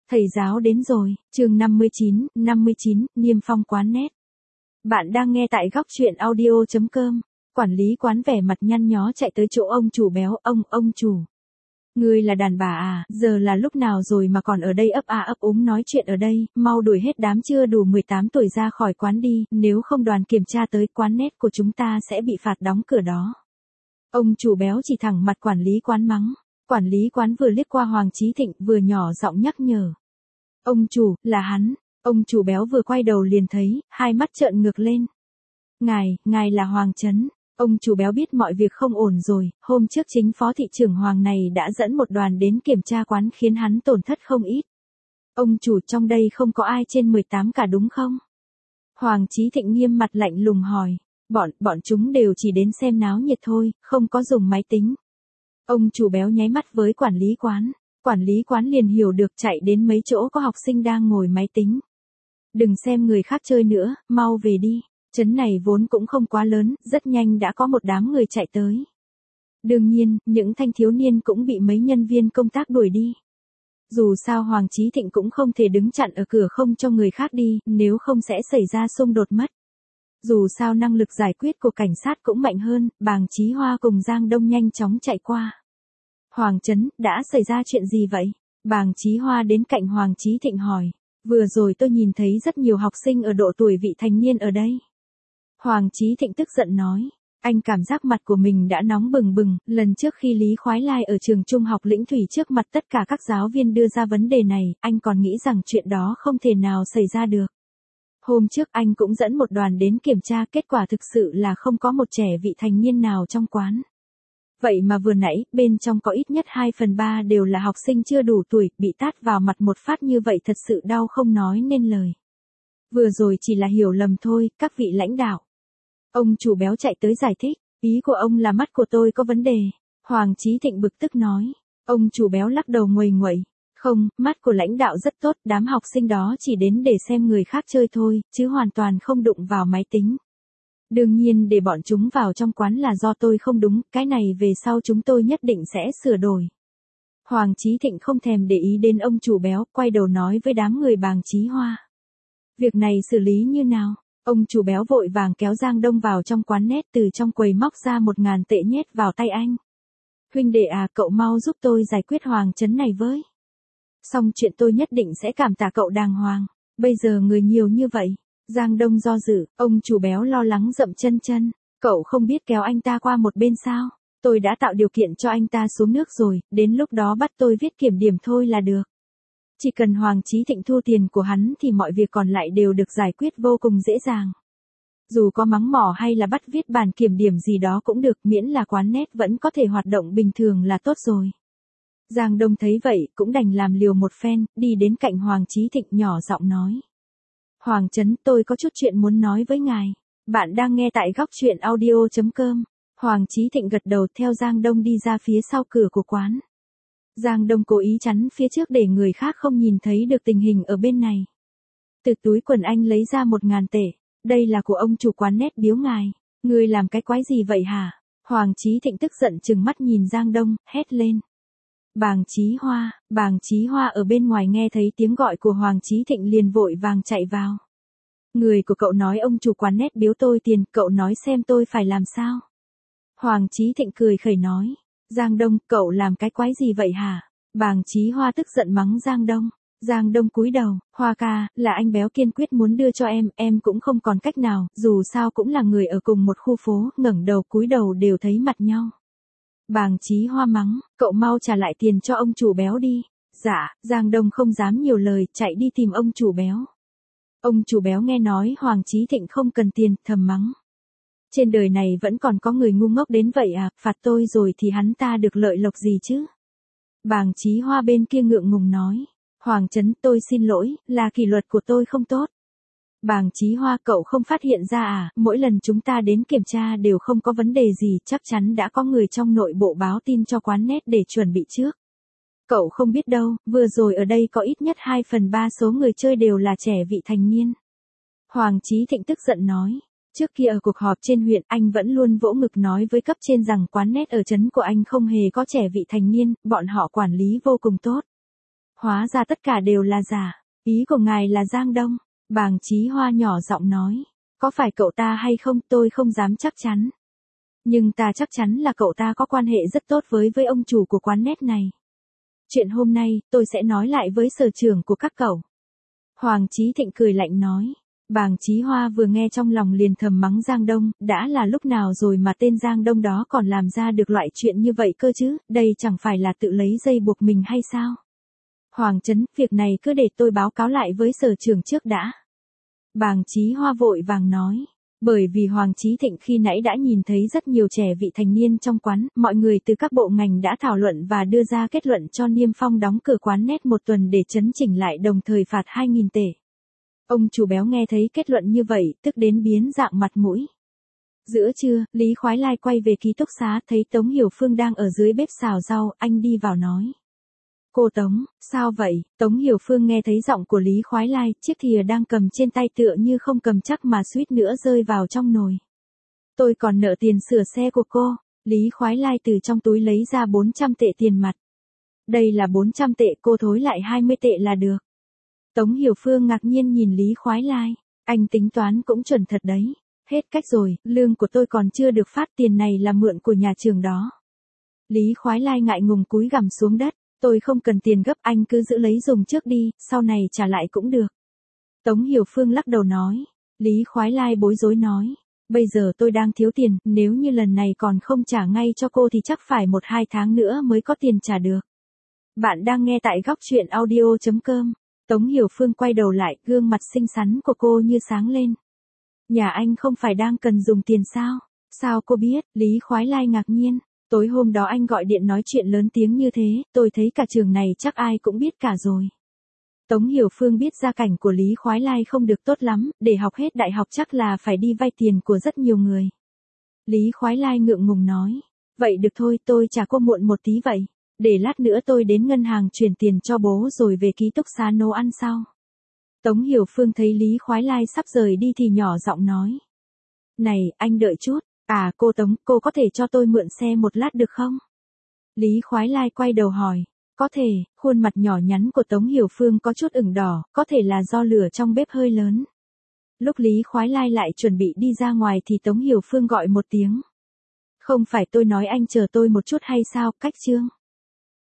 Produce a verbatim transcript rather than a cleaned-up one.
Thầy giáo đến rồi, chương năm mươi chín, năm mươi chín, Niêm Phong quán nét. Bạn đang nghe tại góc truyện audio chấm com. Quản lý quán vẻ mặt nhăn nhó chạy tới chỗ ông chủ béo, ông, ông chủ. Ngươi là đàn bà à, giờ là lúc nào rồi mà còn ở đây ấp a ấp úng nói chuyện ở đây, mau đuổi hết đám chưa đủ mười tám tuổi ra khỏi quán đi, nếu không đoàn kiểm tra tới quán nét của chúng ta sẽ bị phạt đóng cửa đó. Ông chủ béo chỉ thẳng mặt quản lý quán mắng. Quản lý quán vừa liếc qua Hoàng Chí Thịnh vừa nhỏ giọng nhắc nhở. Ông chủ, là hắn. Ông chủ béo vừa quay đầu liền thấy, hai mắt trợn ngược lên. Ngài, ngài là Hoàng Trấn. Ông chủ béo biết mọi việc không ổn rồi, hôm trước chính phó thị trưởng Hoàng này đã dẫn một đoàn đến kiểm tra quán khiến hắn tổn thất không ít. Ông chủ, trong đây không có ai trên mười tám cả đúng không? Hoàng Chí Thịnh nghiêm mặt lạnh lùng hỏi. Bọn, bọn chúng đều chỉ đến xem náo nhiệt thôi, không có dùng máy tính. Ông chủ béo nháy mắt với quản lý quán. Quản lý quán liền hiểu được chạy đến mấy chỗ có học sinh đang ngồi máy tính. Đừng xem người khác chơi nữa, mau về đi. Trấn này vốn cũng không quá lớn, rất nhanh đã có một đám người chạy tới. Đương nhiên, những thanh thiếu niên cũng bị mấy nhân viên công tác đuổi đi. Dù sao Hoàng Chí Thịnh cũng không thể đứng chặn ở cửa không cho người khác đi, nếu không sẽ xảy ra xung đột mất. Dù sao năng lực giải quyết của cảnh sát cũng mạnh hơn, Bàng Chí Hoa cùng Giang Đông nhanh chóng chạy qua. Hoàng Trấn, đã xảy ra chuyện gì vậy? Bàng Chí Hoa đến cạnh Hoàng Chí Thịnh hỏi. Vừa rồi tôi nhìn thấy rất nhiều học sinh ở độ tuổi vị thành niên ở đây. Hoàng Chí Thịnh tức giận nói. Anh cảm giác mặt của mình đã nóng bừng bừng, lần trước khi Lý Khoái Lai ở trường trung học Lĩnh Thủy trước mặt tất cả các giáo viên đưa ra vấn đề này, anh còn nghĩ rằng chuyện đó không thể nào xảy ra được. Hôm trước anh cũng dẫn một đoàn đến kiểm tra, kết quả thực sự là không có một trẻ vị thành niên nào trong quán. Vậy mà vừa nãy, bên trong có ít nhất hai phần ba đều là học sinh chưa đủ tuổi, bị tát vào mặt một phát như vậy thật sự đau không nói nên lời. Vừa rồi chỉ là hiểu lầm thôi, các vị lãnh đạo. Ông chủ béo chạy tới giải thích, ý của ông là mắt của tôi có vấn đề. Hoàng Chí Thịnh bực tức nói. Ông chủ béo lắc đầu nguầy nguậy. Không, mắt của lãnh đạo rất tốt, đám học sinh đó chỉ đến để xem người khác chơi thôi, chứ hoàn toàn không đụng vào máy tính. Đương nhiên để bọn chúng vào trong quán là do tôi không đúng, cái này về sau chúng tôi nhất định sẽ sửa đổi. Hoàng Chí Thịnh không thèm để ý đến ông chủ béo, quay đầu nói với đám người Bàng Chí Hoa. Việc này xử lý như nào? Ông chủ béo vội vàng kéo Giang Đông vào trong quán nét, từ trong quầy móc ra một ngàn tệ nhét vào tay anh. Huynh đệ à, cậu mau giúp tôi giải quyết Hoàng Trấn này với. Xong chuyện tôi nhất định sẽ cảm tạ cậu đàng hoàng. Bây giờ người nhiều như vậy. Giang Đông do dự, ông chủ béo lo lắng dậm chân chân. Cậu không biết kéo anh ta qua một bên sao? Tôi đã tạo điều kiện cho anh ta xuống nước rồi, đến lúc đó bắt tôi viết kiểm điểm thôi là được. Chỉ cần Hoàng Chí Thịnh thu tiền của hắn thì mọi việc còn lại đều được giải quyết vô cùng dễ dàng. Dù có mắng mỏ hay là bắt viết bản kiểm điểm gì đó cũng được, miễn là quán nét vẫn có thể hoạt động bình thường là tốt rồi. Giang Đông thấy vậy, cũng đành làm liều một phen, đi đến cạnh Hoàng Chí Thịnh nhỏ giọng nói. Hoàng Trấn, tôi có chút chuyện muốn nói với ngài. Bạn đang nghe tại góc truyện audio chấm com. Hoàng Chí Thịnh gật đầu theo Giang Đông đi ra phía sau cửa của quán. Giang Đông cố ý chắn phía trước để người khác không nhìn thấy được tình hình ở bên này. Từ túi quần anh lấy ra một ngàn tệ. Đây là của ông chủ quán nét biếu ngài. Ngươi làm cái quái gì vậy hả? Hoàng Chí Thịnh tức giận trừng mắt nhìn Giang Đông, hét lên. Bàng Chí Hoa, Bàng Chí Hoa ở bên ngoài nghe thấy tiếng gọi của Hoàng Chí Thịnh liền vội vàng chạy vào. Người của cậu nói ông chủ quán nét biếu tôi tiền, cậu nói xem tôi phải làm sao? Hoàng Chí Thịnh cười khẩy nói. Giang Đông, cậu làm cái quái gì vậy hả? Bàng Chí Hoa tức giận mắng Giang Đông. Giang Đông cúi đầu, Hoa ca, là anh béo kiên quyết muốn đưa cho em, em cũng không còn cách nào, dù sao cũng là người ở cùng một khu phố, ngẩng đầu cúi đầu đều thấy mặt nhau. Bàng Chí Hoa mắng, cậu mau trả lại tiền cho ông chủ béo đi. Dạ, Giang Đông không dám nhiều lời, chạy đi tìm ông chủ béo. Ông chủ béo nghe nói Hoàng Chí Thịnh không cần tiền, thầm mắng. Trên đời này vẫn còn có người ngu ngốc đến vậy à, phạt tôi rồi thì hắn ta được lợi lộc gì chứ? Bàng Chí Hoa bên kia ngượng ngùng nói. Hoàng Trấn, tôi xin lỗi, là kỷ luật của tôi không tốt. Bàng Chí Hoa, cậu không phát hiện ra à, mỗi lần chúng ta đến kiểm tra đều không có vấn đề gì, chắc chắn đã có người trong nội bộ báo tin cho quán nét để chuẩn bị trước. Cậu không biết đâu, vừa rồi ở đây có ít nhất hai phần ba số người chơi đều là trẻ vị thành niên. Hoàng Chí Thịnh tức giận nói. Trước kia ở cuộc họp trên huyện, anh vẫn luôn vỗ ngực nói với cấp trên rằng quán nét ở trấn của anh không hề có trẻ vị thành niên, bọn họ quản lý vô cùng tốt. Hóa ra tất cả đều là giả. Ý của ngài là Giang Đông. Bàng Chí Hoa nhỏ giọng nói. Có phải cậu ta hay không tôi không dám chắc chắn. Nhưng ta chắc chắn là cậu ta có quan hệ rất tốt với với ông chủ của quán net này. Chuyện hôm nay, tôi sẽ nói lại với sở trưởng của các cậu. Hoàng Chí Thịnh cười lạnh nói. Bàng Chí Hoa vừa nghe trong lòng liền thầm mắng Giang Đông, đã là lúc nào rồi mà tên Giang Đông đó còn làm ra được loại chuyện như vậy cơ chứ, đây chẳng phải là tự lấy dây buộc mình hay sao? Hoàng Trấn, việc này cứ để tôi báo cáo lại với sở trưởng trước đã. Bàng Chí Hoa vội vàng nói. Bởi vì Hoàng Chí Thịnh khi nãy đã nhìn thấy rất nhiều trẻ vị thành niên trong quán, mọi người từ các bộ ngành đã thảo luận và đưa ra kết luận cho Niêm Phong đóng cửa quán net một tuần để chấn chỉnh lại đồng thời phạt hai nghìn tệ. Ông chủ béo nghe thấy kết luận như vậy, tức đến biến dạng mặt mũi. Giữa trưa, Lý Khoái Lai quay về ký túc xá thấy Tống Hiểu Phương đang ở dưới bếp xào rau, anh đi vào nói. Cô Tống, sao vậy? Tống Hiểu Phương nghe thấy giọng của Lý Khoái Lai, chiếc thìa đang cầm trên tay tựa như không cầm chắc mà suýt nữa rơi vào trong nồi. Tôi còn nợ tiền sửa xe của cô. Lý Khoái Lai từ trong túi lấy ra bốn trăm tệ tiền mặt. Đây là bốn trăm tệ, cô thối lại hai mươi tệ là được. Tống Hiểu Phương ngạc nhiên nhìn Lý Khoái Lai. Anh tính toán cũng chuẩn thật đấy. Hết cách rồi, lương của tôi còn chưa được phát, tiền này là mượn của nhà trường đó. Lý Khoái Lai ngại ngùng cúi gằm xuống đất. Tôi không cần tiền gấp, anh cứ giữ lấy dùng trước đi, sau này trả lại cũng được. Tống Hiểu Phương lắc đầu nói. Lý Khoái Lai bối rối nói. Bây giờ tôi đang thiếu tiền, nếu như lần này còn không trả ngay cho cô thì chắc phải một hai tháng nữa mới có tiền trả được. Bạn đang nghe tại góc truyện audio chấm com. Tống Hiểu Phương quay đầu lại, gương mặt xinh xắn của cô như sáng lên. Nhà anh không phải đang cần dùng tiền sao? Sao cô biết? Lý Khoái Lai ngạc nhiên. Tối hôm đó anh gọi điện nói chuyện lớn tiếng như thế, tôi thấy cả trường này chắc ai cũng biết cả rồi. Tống Hiểu Phương biết gia cảnh của Lý Khoái Lai không được tốt lắm, để học hết đại học chắc là phải đi vay tiền của rất nhiều người. Lý Khoái Lai ngượng ngùng nói. Vậy được thôi, tôi trả cô muộn một tí vậy. Để lát nữa tôi đến ngân hàng chuyển tiền cho bố rồi về ký túc xá nấu ăn sau. Tống Hiểu Phương thấy Lý Khoái Lai sắp rời đi thì nhỏ giọng nói. Này, anh đợi chút. À cô Tống, cô có thể cho tôi mượn xe một lát được không? Lý Khoái Lai quay đầu hỏi. Có thể, khuôn mặt nhỏ nhắn của Tống Hiểu Phương có chút ửng đỏ, có thể là do lửa trong bếp hơi lớn. Lúc Lý Khoái Lai lại chuẩn bị đi ra ngoài thì Tống Hiểu Phương gọi một tiếng. Không phải tôi nói anh chờ tôi một chút hay sao, cách Trương?